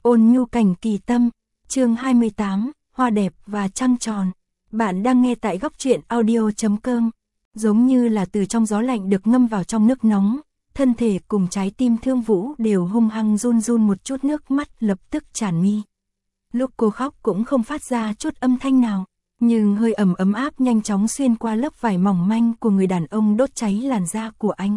Ôn nhu cảnh kỳ tâm, chương 28, hoa đẹp và trăng tròn. Bạn đang nghe tại góc truyện audio.com. Giống như là từ trong gió lạnh được ngâm vào trong nước nóng, thân thể cùng trái tim Thương Vũ đều hung hăng run run, một chút nước mắt lập tức tràn mi. Lúc cô khóc cũng không phát ra chút âm thanh nào, nhưng hơi ấm áp nhanh chóng xuyên qua lớp vải mỏng manh của người đàn ông, đốt cháy làn da của anh.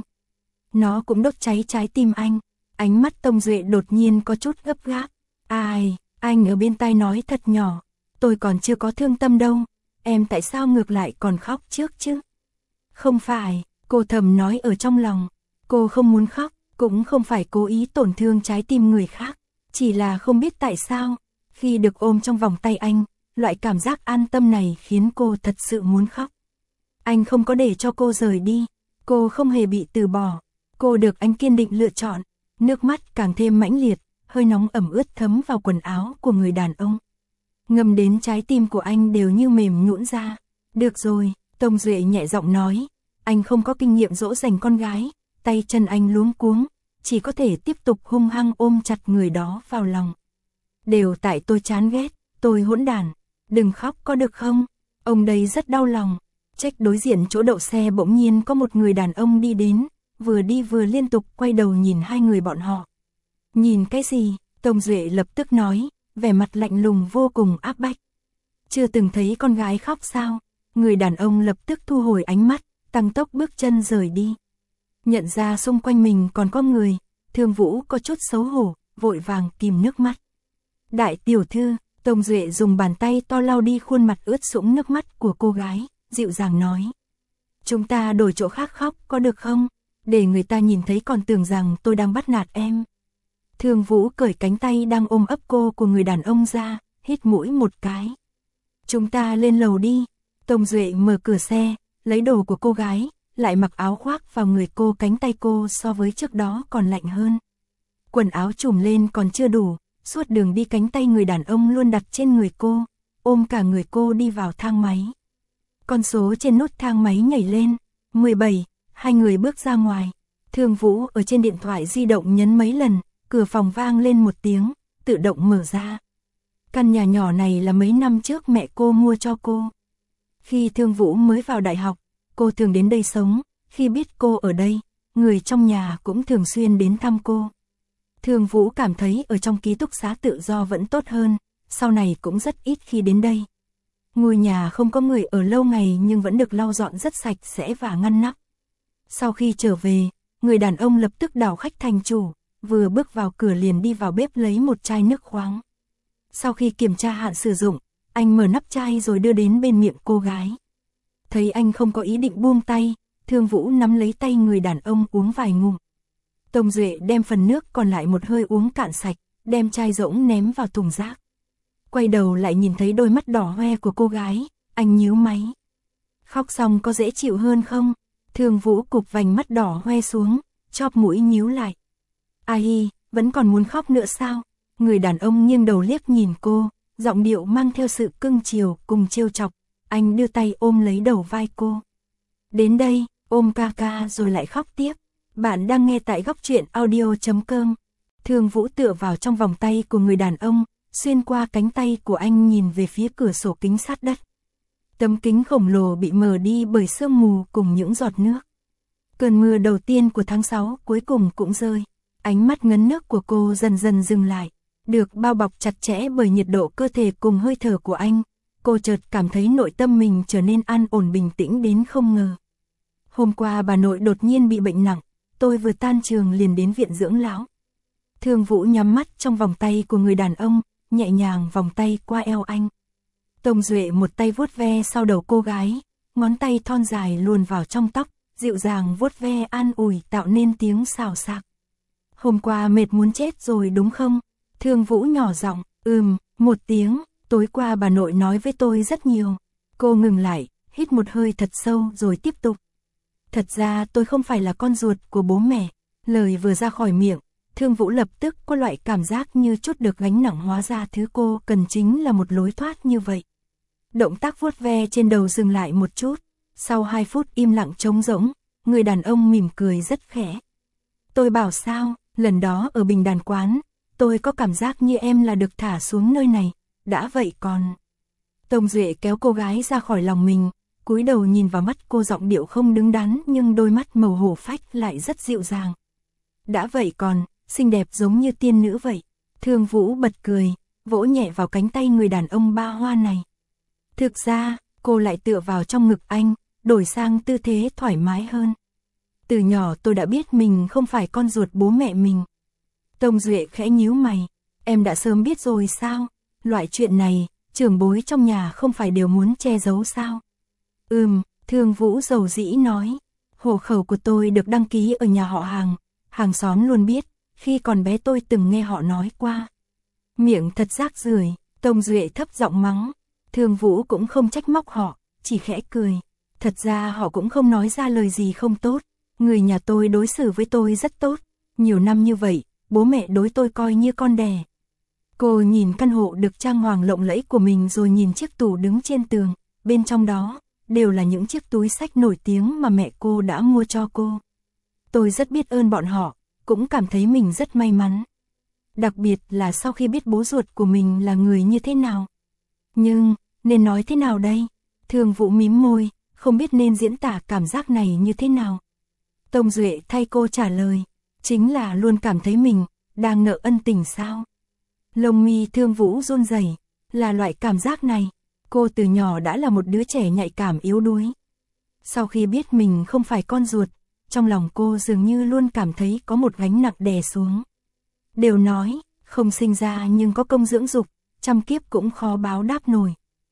Nó cũng đốt cháy trái tim anh. Ánh mắt Tông Duệ đột nhiên có chút gấp gáp. Ai, anh ở bên tai nói thật nhỏ, tôi còn chưa có thương tâm đâu, em tại sao ngược lại còn khóc trước chứ? Không phải, cô thầm nói ở trong lòng, cô không muốn khóc, cũng không phải cố ý tổn thương trái tim người khác, chỉ là không biết tại sao, khi được ôm trong vòng tay anh, loại cảm giác an tâm này khiến cô thật sự muốn khóc. Anh không có để cho cô rời đi, cô không hề bị từ bỏ, cô được anh kiên định lựa chọn. Nước mắt càng thêm mãnh liệt, hơi nóng ẩm ướt thấm vào quần áo của người đàn ông. Ngâm đến trái tim của anh đều như mềm nhũn ra. Được rồi, Tông Duệ nhẹ giọng nói, anh không có kinh nghiệm dỗ dành con gái, tay chân anh luống cuống, chỉ có thể tiếp tục hung hăng ôm chặt người đó vào lòng. Đều tại tôi chán ghét, tôi hỗn đản, đừng khóc có được không? Ông đây rất đau lòng. Trách đối diện chỗ đậu xe bỗng nhiên có một người đàn ông đi đến, vừa đi vừa liên tục quay đầu nhìn hai người bọn họ. Nhìn cái gì? Tông Duệ lập tức nói, vẻ mặt lạnh lùng vô cùng áp bách. Chưa từng thấy con gái khóc sao? Người đàn ông lập tức thu hồi ánh mắt, tăng tốc bước chân rời đi. Nhận ra xung quanh mình còn có người, Thương Vũ có chút xấu hổ, vội vàng kìm nước mắt. Đại tiểu thư, Tông Duệ dùng bàn tay to lau đi khuôn mặt ướt sũng nước mắt của cô gái, dịu dàng nói. Chúng ta đổi chỗ khác khóc có được không? Để người ta nhìn thấy còn tưởng rằng tôi đang bắt nạt em. Thương Vũ cởi cánh tay đang ôm ấp cô của người đàn ông ra, hít mũi một cái. Chúng ta lên lầu đi. Tông Duệ mở cửa xe, lấy đồ của cô gái, lại mặc áo khoác vào người cô, cánh tay cô so với trước đó còn lạnh hơn. Quần áo trùm lên còn chưa đủ, suốt đường đi cánh tay người đàn ông luôn đặt trên người cô, ôm cả người cô đi vào thang máy. Con số trên nút thang máy nhảy lên, 17. Hai người bước ra ngoài, Thương Vũ ở trên điện thoại di động nhấn mấy lần, cửa phòng vang lên một tiếng, tự động mở ra. Căn nhà nhỏ này là mấy năm trước mẹ cô mua cho cô. Khi Thương Vũ mới vào đại học, cô thường đến đây sống, khi biết cô ở đây, người trong nhà cũng thường xuyên đến thăm cô. Thương Vũ cảm thấy ở trong ký túc xá tự do vẫn tốt hơn, sau này cũng rất ít khi đến đây. Ngôi nhà không có người ở lâu ngày nhưng vẫn được lau dọn rất sạch sẽ và ngăn nắp. Sau khi trở về, người đàn ông lập tức đảo khách thành chủ, vừa bước vào cửa liền đi vào bếp lấy một chai nước khoáng. Sau khi kiểm tra hạn sử dụng, anh mở nắp chai rồi đưa đến bên miệng cô gái. Thấy anh không có ý định buông tay, Thương Vũ nắm lấy tay người đàn ông uống vài ngụm. Tông Duệ đem phần nước còn lại một hơi uống cạn sạch, đem chai rỗng ném vào thùng rác. Quay đầu lại nhìn thấy đôi mắt đỏ hoe của cô gái, anh nhíu máy. Khóc xong có dễ chịu hơn không? Thương Vũ cụp vành mắt đỏ hoe xuống, chóp mũi nhíu lại. Ai, vẫn còn muốn khóc nữa sao? Người đàn ông nghiêng đầu liếc nhìn cô, giọng điệu mang theo sự cưng chiều cùng trêu chọc. Anh đưa tay ôm lấy đầu vai cô. Đến đây, ôm ca ca rồi lại khóc tiếp. Bạn đang nghe tại góc truyện audio.com. Thương Vũ tựa vào trong vòng tay của người đàn ông, xuyên qua cánh tay của anh nhìn về phía cửa sổ kính sát đất. Tấm kính khổng lồ bị mờ đi bởi sương mù cùng những giọt nước. Cơn mưa đầu tiên của tháng 6 cuối cùng cũng rơi. Ánh mắt ngấn nước của cô dần dần dừng lại. Được bao bọc chặt chẽ bởi nhiệt độ cơ thể cùng hơi thở của anh, cô chợt cảm thấy nội tâm mình trở nên an ổn bình tĩnh đến không ngờ. Hôm qua bà nội đột nhiên bị bệnh nặng, tôi vừa tan trường liền đến viện dưỡng lão. Thương Vũ nhắm mắt trong vòng tay của người đàn ông, nhẹ nhàng vòng tay qua eo anh. Tông Duệ một tay vuốt ve sau đầu cô gái, ngón tay thon dài luồn vào trong tóc, dịu dàng vuốt ve an ủi tạo nên tiếng xào xạc. Hôm qua mệt muốn chết rồi đúng không? Thương Vũ nhỏ giọng, một tiếng, tối qua bà nội nói với tôi rất nhiều. Cô ngừng lại, hít một hơi thật sâu rồi tiếp tục. Thật ra tôi không phải là con ruột của bố mẹ. Lời vừa ra khỏi miệng, Thương Vũ lập tức có loại cảm giác như chút được gánh nặng, hóa ra thứ cô cần chính là một lối thoát như vậy. Động tác vuốt ve trên đầu dừng lại một chút, sau 2 phút im lặng trống rỗng, người đàn ông mỉm cười rất khẽ. Tôi bảo sao, lần đó ở Bình Đàn quán, tôi có cảm giác như em là được thả xuống nơi này, đã vậy còn. Tông Duệ kéo cô gái ra khỏi lòng mình, cúi đầu nhìn vào mắt cô, giọng điệu không đứng đắn nhưng đôi mắt màu hổ phách lại rất dịu dàng. Đã vậy còn, xinh đẹp giống như tiên nữ vậy. Thương Vũ bật cười, vỗ nhẹ vào cánh tay người đàn ông ba hoa này. Thực ra, cô lại tựa vào trong ngực anh, đổi sang tư thế thoải mái hơn. Từ nhỏ tôi đã biết mình không phải con ruột bố mẹ mình. Tông Duệ khẽ nhíu mày, em đã sớm biết rồi sao? Loại chuyện này, trưởng bối trong nhà không phải đều muốn che giấu sao? Thương Vũ dầu dĩ nói, hộ khẩu của tôi được đăng ký ở nhà họ hàng xóm luôn biết, khi còn bé tôi từng nghe họ nói qua. Miệng thật rác rưởi, Tông Duệ thấp giọng mắng. Thương Vũ cũng không trách móc họ, chỉ khẽ cười. Thật ra họ cũng không nói ra lời gì không tốt. Người nhà tôi đối xử với tôi rất tốt. Nhiều năm như vậy, bố mẹ đối tôi coi như con đẻ. Cô nhìn căn hộ được trang hoàng lộng lẫy của mình rồi nhìn chiếc tủ đứng trên tường. Bên trong đó, đều là những chiếc túi xách nổi tiếng mà mẹ cô đã mua cho cô. Tôi rất biết ơn bọn họ, cũng cảm thấy mình rất may mắn. Đặc biệt là sau khi biết bố ruột của mình là người như thế nào. Nhưng, nên nói thế nào đây? Thương Vũ mím môi, không biết nên diễn tả cảm giác này như thế nào. Tông Duệ thay cô trả lời, chính là luôn cảm thấy mình đang nợ ân tình sao? Lông mi Thương Vũ run rẩy, là loại cảm giác này. Cô từ nhỏ đã là một đứa trẻ nhạy cảm yếu đuối. Sau khi biết mình không phải con ruột, trong lòng cô dường như luôn cảm thấy có một gánh nặng đè xuống. Đều nói, không sinh ra nhưng có công dưỡng dục, trăm kiếp cũng khó báo đáp nổi.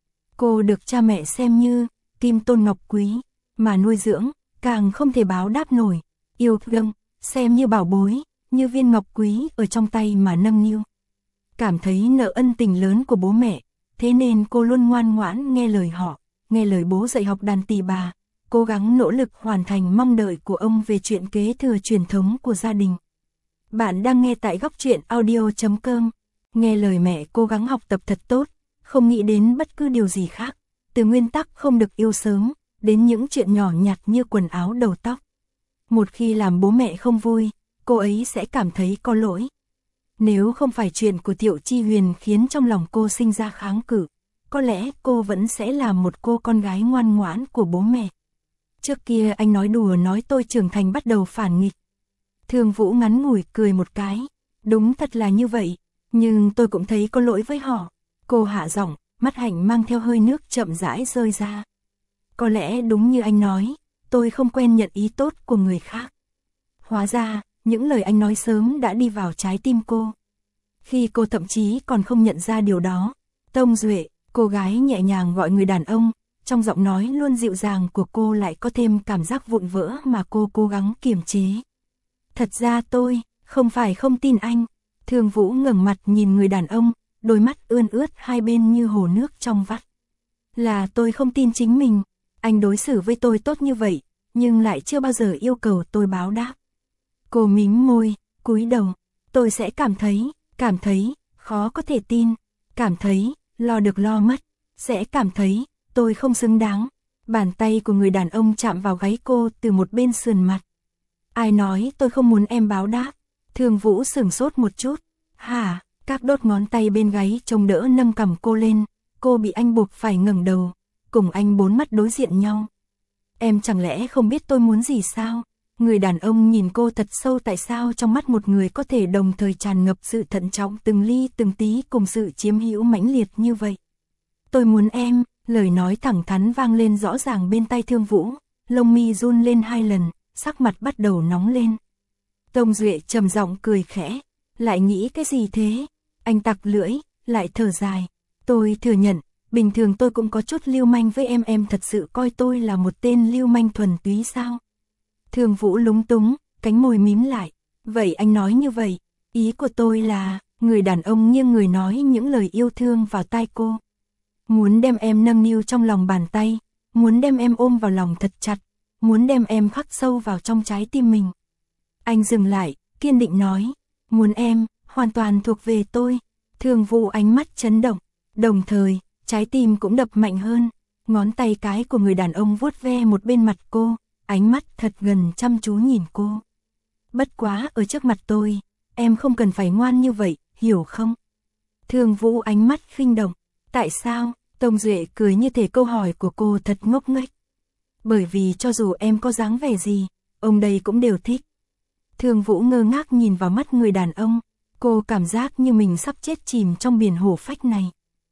Cô được cha mẹ xem như kim tôn ngọc quý, mà nuôi dưỡng, càng không thể báo đáp nổi. Yêu thương, xem như bảo bối, như viên ngọc quý ở trong tay mà nâng niu. Cảm thấy nợ ân tình lớn của bố mẹ, thế nên cô luôn ngoan ngoãn nghe lời họ, nghe lời bố dạy học đàn tỳ bà, cố gắng nỗ lực hoàn thành mong đợi của ông về chuyện kế thừa truyền thống của gia đình. Bạn đang nghe tại Góc Truyện Audio.com, nghe lời mẹ cố gắng học tập thật tốt, không nghĩ đến bất cứ điều gì khác, từ nguyên tắc không được yêu sớm, đến những chuyện nhỏ nhặt như quần áo đầu tóc. Một khi làm bố mẹ không vui, cô ấy sẽ cảm thấy có lỗi. Nếu không phải chuyện của Thiệu Chi Huyền khiến trong lòng cô sinh ra kháng cự, có lẽ cô vẫn sẽ là một cô con gái ngoan ngoãn của bố mẹ. Trước kia anh nói đùa nói tôi trưởng thành bắt đầu phản nghịch. Thương Vũ ngắn ngủi cười một cái, đúng thật là như vậy, nhưng tôi cũng thấy có lỗi với họ. Cô hạ giọng, mắt hạnh mang theo hơi nước chậm rãi rơi ra. Có lẽ đúng như anh nói, tôi không quen nhận ý tốt của người khác. Hóa ra, những lời anh nói sớm đã đi vào trái tim cô. Khi cô thậm chí còn không nhận ra điều đó, Tông Duệ, cô gái nhẹ nhàng gọi người đàn ông, trong giọng nói luôn dịu dàng của cô lại có thêm cảm giác vụn vỡ mà cô cố gắng kiềm chế. Thật ra tôi, không phải không tin anh. Thương Vũ ngẩng mặt nhìn người đàn ông, đôi mắt ươn ướt hai bên như hồ nước trong vắt. Là tôi không tin chính mình, anh đối xử với tôi tốt như vậy, nhưng lại chưa bao giờ yêu cầu tôi báo đáp. Cô mím môi, cúi đầu, tôi sẽ cảm thấy, khó có thể tin, cảm thấy, lo được lo mất, sẽ cảm thấy, tôi không xứng đáng. Bàn tay của người đàn ông chạm vào gáy cô từ một bên sườn mặt. Ai nói tôi không muốn em báo đáp? Thương Vũ sửng sốt một chút. Hả? Các đốt ngón tay bên gáy chống đỡ nâng cằm cô lên. Cô bị anh buộc phải ngẩng đầu, cùng anh bốn mắt đối diện nhau. Em chẳng lẽ không biết tôi muốn gì sao? Người đàn ông nhìn cô thật sâu, tại sao trong mắt một người có thể đồng thời tràn ngập sự thận trọng từng ly từng tí cùng sự chiếm hữu mãnh liệt như vậy. Tôi muốn em, lời nói thẳng thắn vang lên rõ ràng bên tai Thương Vũ, lông mi run lên 2 lần, sắc mặt bắt đầu nóng lên. Tông Duệ trầm giọng cười khẽ, lại nghĩ cái gì thế? Anh tặc lưỡi, lại thở dài. Tôi thừa nhận, bình thường tôi cũng có chút lưu manh với em thật sự coi tôi là một tên lưu manh thuần túy sao? Thương Vũ lúng túng, cánh môi mím lại. Vậy anh nói như vậy, ý của tôi là, người đàn ông nghiêng người nói những lời yêu thương vào tai cô. Muốn đem em nâng niu trong lòng bàn tay, muốn đem em ôm vào lòng thật chặt, muốn đem em khắc sâu vào trong trái tim mình. Anh dừng lại, kiên định nói, muốn em, hoàn toàn thuộc về tôi. Thương Vũ ánh mắt chấn động, đồng thời, trái tim cũng đập mạnh hơn. Ngón tay cái của người đàn ông vuốt ve một bên mặt cô, ánh mắt thật gần chăm chú nhìn cô. Bất quá ở trước mặt tôi, em không cần phải ngoan như vậy, hiểu không? Thương Vũ ánh mắt khinh động. Tại sao? Tông Duệ cười như thể câu hỏi của cô thật ngốc nghếch. Bởi vì cho dù em có dáng vẻ gì, ông đây cũng đều thích. Thương Vũ ngơ ngác nhìn vào mắt người đàn ông, cô cảm giác như mình sắp chết chìm trong biển hổ phách này.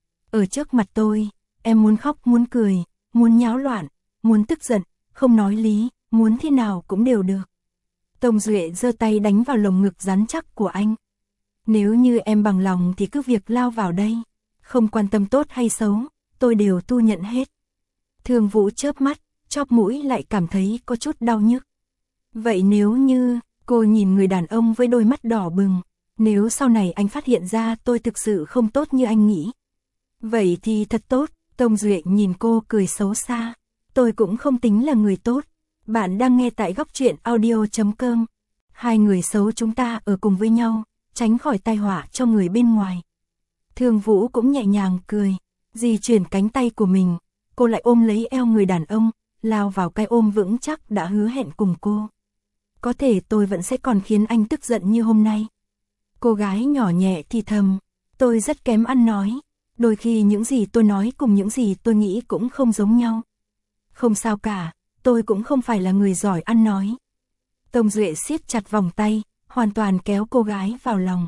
Ở trước mặt tôi, em muốn khóc muốn cười, muốn nháo loạn, muốn tức giận, không nói lý, muốn thế nào cũng đều được. Tông Duệ giơ tay đánh vào lồng ngực rắn chắc của anh. Nếu như em bằng lòng thì cứ việc lao vào đây, không quan tâm tốt hay xấu, tôi đều thu nhận hết. Thương Vũ chớp mắt, chóp mũi lại cảm thấy có chút đau nhức. Vậy nếu như, cô nhìn người đàn ông với đôi mắt đỏ bừng, nếu sau này anh phát hiện ra tôi thực sự không tốt như anh nghĩ. Vậy thì thật tốt, Tông Duệ nhìn cô cười xấu xa. Tôi cũng không tính là người tốt. Bạn đang nghe tại góc truyện audio.com. Hai người xấu chúng ta ở cùng với nhau, tránh khỏi tai họa cho người bên ngoài. Thương Vũ cũng nhẹ nhàng cười, di chuyển cánh tay của mình, cô lại ôm lấy eo người đàn ông, lao vào cái ôm vững chắc đã hứa hẹn cùng cô. Có thể tôi vẫn sẽ còn khiến anh tức giận như hôm nay. Cô gái nhỏ nhẹ thì thầm, tôi rất kém ăn nói, đôi khi những gì tôi nói cùng những gì tôi nghĩ cũng không giống nhau. Không sao cả, tôi cũng không phải là người giỏi ăn nói. Tông Duệ siết chặt vòng tay, hoàn toàn kéo cô gái vào lòng.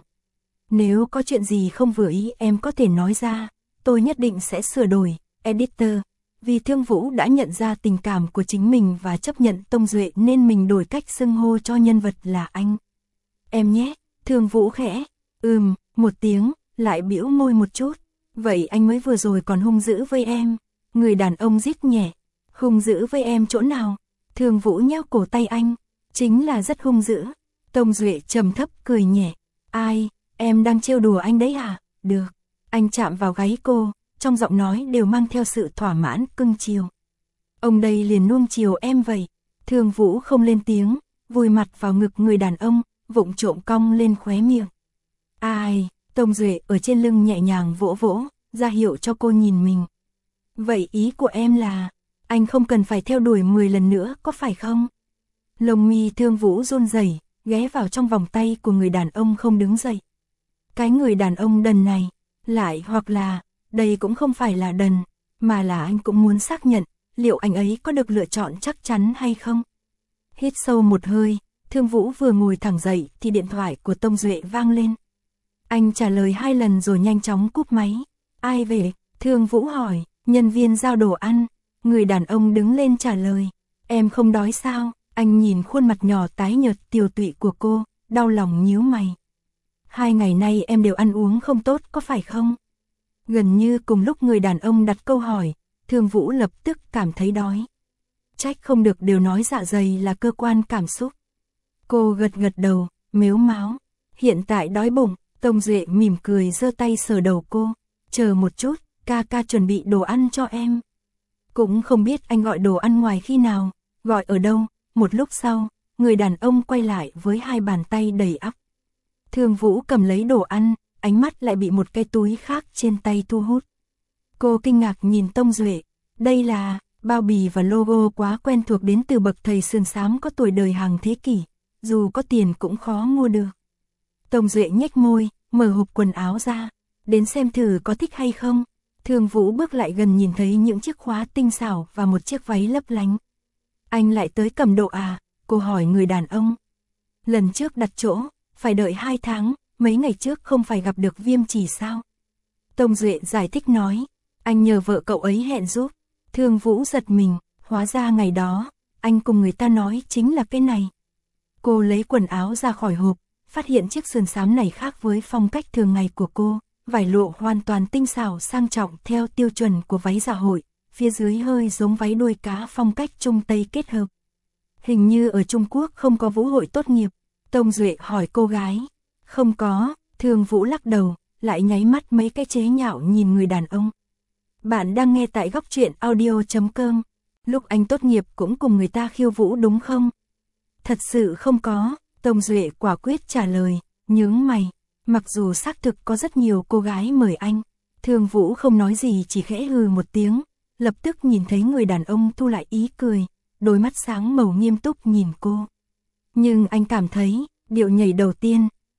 Nếu có chuyện gì không vừa ý em có thể nói ra, tôi nhất định sẽ sửa đổi, editor. Vì Thương Vũ đã nhận ra tình cảm của chính mình và chấp nhận Tông Duệ nên mình đổi cách xưng hô cho nhân vật là anh. Em nhé, Thương Vũ khẽ, một tiếng, lại bĩu môi một chút. Vậy anh mới vừa rồi còn hung dữ với em. Người đàn ông rít nhẹ, hung dữ với em chỗ nào? Thương Vũ nhéo cổ tay anh, chính là rất hung dữ. Tông Duệ trầm thấp cười nhẹ, ai, em đang trêu đùa anh đấy à? Được. Anh chạm vào gáy cô, trong giọng nói đều mang theo sự thỏa mãn cưng chiều. Ông đây liền nuông chiều em vậy. Thương Vũ không lên tiếng, vùi mặt vào ngực người đàn ông, vụng trộm cong lên khóe miệng. Ai, Tông Duệ ở trên lưng nhẹ nhàng vỗ vỗ, ra hiệu cho cô nhìn mình. Vậy ý của em là, anh không cần phải theo đuổi 10 lần nữa có phải không? Lông mi Thương Vũ run rẩy, ghé vào trong vòng tay của người đàn ông không đứng dậy. Cái người đàn ông đần này, lại hoặc là, đây cũng không phải là đần, mà là anh cũng muốn xác nhận, liệu anh ấy có được lựa chọn chắc chắn hay không? Hít sâu một hơi, Thương Vũ vừa ngồi thẳng dậy thì điện thoại của Tông Duệ vang lên. Anh trả lời 2 lần rồi nhanh chóng cúp máy. Ai về? Thương Vũ hỏi, nhân viên giao đồ ăn. Người đàn ông đứng lên trả lời, em không đói sao? Anh nhìn khuôn mặt nhỏ tái nhợt tiều tụy của cô, đau lòng nhíu mày. 2 ngày nay em đều ăn uống không tốt có phải không? Gần như cùng lúc người đàn ông đặt câu hỏi, Thương Vũ lập tức cảm thấy đói. Trách không được đều nói dạ dày là cơ quan cảm xúc. Cô gật gật đầu, mếu máo. Hiện tại đói bụng. Tông Duệ mỉm cười giơ tay sờ đầu cô. Chờ một chút, ca ca chuẩn bị đồ ăn cho em. Cũng không biết anh gọi đồ ăn ngoài khi nào, gọi ở đâu. Một lúc sau, người đàn ông quay lại với 2 bàn tay đầy ắp. Thương Vũ cầm lấy đồ ăn, ánh mắt lại bị một cái túi khác trên tay thu hút. Cô kinh ngạc nhìn Tông Duệ, đây là bao bì và logo quá quen thuộc đến từ bậc thầy sườn xám có tuổi đời hàng thế kỷ, dù có tiền cũng khó mua được. Tông Duệ nhếch môi, mở hộp quần áo ra, đến xem thử có thích hay không. Thương Vũ bước lại gần nhìn thấy những chiếc khóa tinh xảo và một chiếc váy lấp lánh. Anh lại tới cầm đồ à? Cô hỏi người đàn ông. Lần trước đặt chỗ, phải đợi 2 tháng, mấy ngày trước không phải gặp được Viêm Chỉ sao? Tông Duệ giải thích nói, anh nhờ vợ cậu ấy hẹn giúp. Thương Vũ giật mình, hóa ra ngày đó, anh cùng người ta nói chính là cái này. Cô lấy quần áo ra khỏi hộp, phát hiện chiếc sườn xám này khác với phong cách thường ngày của cô, vải lụa hoàn toàn tinh xảo sang trọng theo tiêu chuẩn của váy dạ hội, phía dưới hơi giống váy đuôi cá phong cách Trung Tây kết hợp. Hình như ở Trung Quốc không có vũ hội tốt nghiệp. Tông Duệ hỏi cô gái. Không có, Thương Vũ lắc đầu, lại nháy mắt mấy cái chế nhạo nhìn người đàn ông. Bạn đang nghe tại góc truyện audio.com. Lúc anh tốt nghiệp cũng cùng người ta khiêu vũ đúng không? Thật sự không có, Tông Duệ quả quyết trả lời, nhướng mày. Mặc dù xác thực có rất nhiều cô gái mời anh, Thương Vũ không nói gì chỉ khẽ hừ một tiếng, lập tức nhìn thấy người đàn ông thu lại ý cười, đôi mắt sáng màu nghiêm túc nhìn cô. Nhưng anh cảm thấy, điệu nhảy đầu tiên,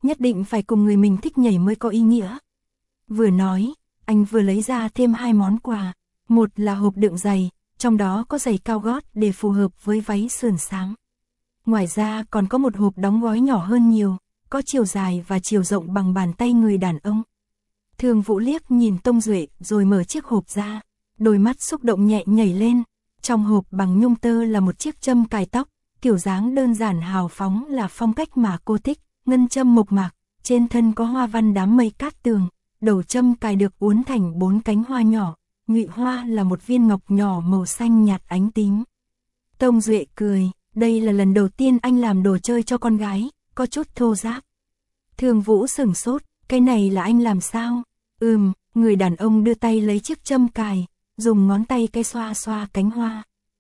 nhất định phải cùng người mình thích nhảy mới có ý nghĩa. Vừa nói, anh vừa lấy ra thêm 2 món quà, một là hộp đựng giày, trong đó có giày cao gót để phù hợp với váy sườn xám. Ngoài ra còn có một hộp đóng gói nhỏ hơn nhiều, có chiều dài và chiều rộng bằng bàn tay người đàn ông. Thường Vũ liếc nhìn Tông Duệ rồi mở chiếc hộp ra, đôi mắt xúc động nhẹ nhảy lên. Trong hộp bằng nhung tơ là một chiếc châm cài tóc, kiểu dáng đơn giản hào phóng là phong cách mà cô thích, ngân châm mộc mạc, trên thân có hoa văn đám mây cát tường, đầu châm cài được uốn thành 4 cánh hoa nhỏ, nhụy hoa là một viên ngọc nhỏ màu xanh nhạt ánh tím. Tông Duệ cười, đây là lần đầu tiên anh làm đồ chơi cho con gái, có chút thô ráp. Thường Vũ sửng sốt, cái này là anh làm sao? Người đàn ông đưa tay lấy chiếc châm cài, dùng ngón tay cái xoa xoa cánh hoa.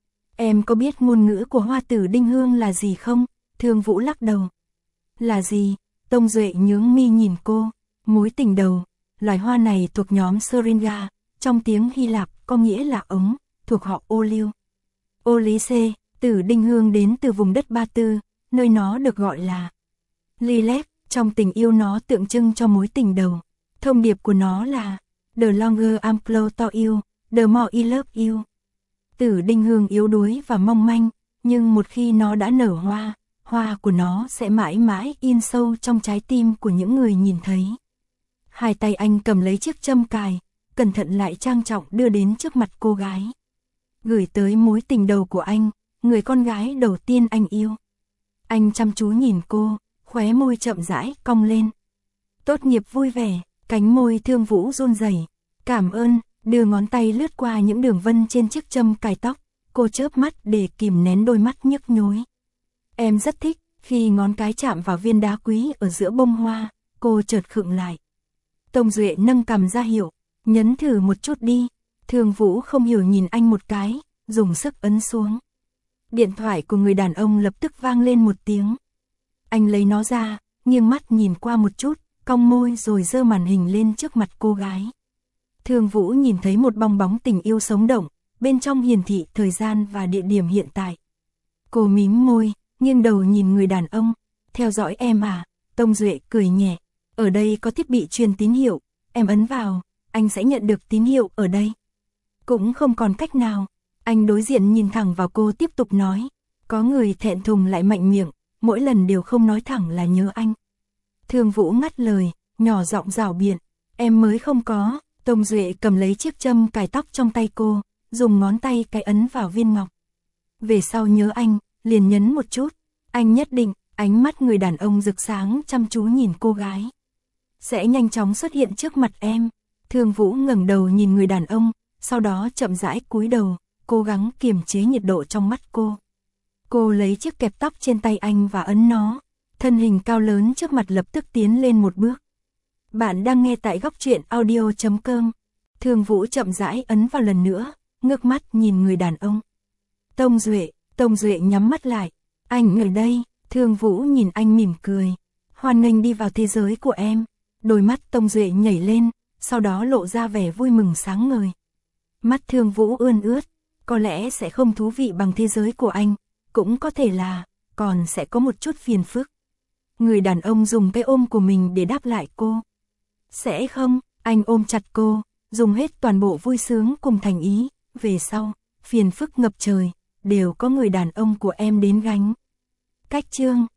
Em có biết ngôn ngữ của hoa tử đinh hương là gì không? Thường Vũ lắc đầu. Là gì? Tông Duệ nhướng mi nhìn cô. Mối tình đầu. Loài hoa này thuộc nhóm Syringa, trong tiếng Hy Lạp có nghĩa là ống, thuộc họ ô liu. Olyse, tử đinh hương đến từ vùng đất Ba Tư, nơi nó được gọi là Lilith, trong tình yêu nó tượng trưng cho mối tình đầu. Thông điệp của nó là The longer I'm close to you, the more I love you. Tử đinh hương yếu đuối và mong manh, nhưng một khi nó đã nở hoa, hoa của nó sẽ mãi mãi in sâu trong trái tim của những người nhìn thấy. Hai tay anh cầm lấy chiếc châm cài, cẩn thận lại trang trọng đưa đến trước mặt cô gái. Gửi tới mối tình đầu của anh, người con gái đầu tiên anh yêu. Anh chăm chú nhìn cô, khóe môi chậm rãi cong lên. Tốt nghiệp vui vẻ, cánh môi Thương Vũ run rẩy. Cảm ơn, đưa ngón tay lướt qua những đường vân trên chiếc châm cài tóc, cô chớp mắt để kìm nén đôi mắt nhức nhối. Em rất thích, khi ngón cái chạm vào viên đá quý ở giữa bông hoa, cô chợt khựng lại. Tông Duệ nâng cằm ra hiệu, nhấn thử một chút đi. Thường Vũ không hiểu nhìn anh một cái, dùng sức ấn xuống. Điện thoại của người đàn ông lập tức vang lên một tiếng. Anh lấy nó ra, nghiêng mắt nhìn qua một chút, cong môi rồi giơ màn hình lên trước mặt cô gái. Thường Vũ nhìn thấy một bong bóng tình yêu sống động, bên trong hiển thị thời gian và địa điểm hiện tại. Cô mím môi, nghiêng đầu nhìn người đàn ông, theo dõi em à? Tông Duệ cười nhẹ, ở đây có thiết bị truyền tín hiệu, em ấn vào, anh sẽ nhận được tín hiệu ở đây. Cũng không còn cách nào, anh đối diện nhìn thẳng vào cô tiếp tục nói, có người thẹn thùng lại mạnh miệng, mỗi lần đều không nói thẳng là nhớ anh. Thường Vũ ngắt lời, nhỏ giọng rảo biện, em mới không có. Tông Duệ cầm lấy chiếc châm cài tóc trong tay cô, dùng ngón tay cái ấn vào viên ngọc. Về sau nhớ anh, liền nhấn một chút, anh nhất định. Ánh mắt người đàn ông rực sáng chăm chú nhìn cô gái. Sẽ nhanh chóng xuất hiện trước mặt em. Thường Vũ ngẩng đầu nhìn người đàn ông, sau đó chậm rãi cúi đầu, cố gắng kiềm chế nhiệt độ trong mắt cô. Cô lấy chiếc kẹp tóc trên tay anh và ấn nó, thân hình cao lớn trước mặt lập tức tiến lên một bước. Bạn đang nghe tại góc truyện audio.com. Thường Vũ chậm rãi ấn vào lần nữa, ngước mắt nhìn người đàn ông. Tông Duệ nhắm mắt lại. Anh ở đây. Thường Vũ nhìn anh mỉm cười. Hoan nghênh đi vào thế giới của em. Đôi mắt Tông Duệ nhảy lên, sau đó lộ ra vẻ vui mừng sáng ngời. Mắt Thường Vũ ươn ướt. Có lẽ sẽ không thú vị bằng thế giới của anh, cũng có thể là, còn sẽ có một chút phiền phức. Người đàn ông dùng cái ôm của mình để đáp lại cô. Sẽ không, anh ôm chặt cô, dùng hết toàn bộ vui sướng cùng thành ý. Về sau, phiền phức ngập trời, đều có người đàn ông của em đến gánh. Cách chương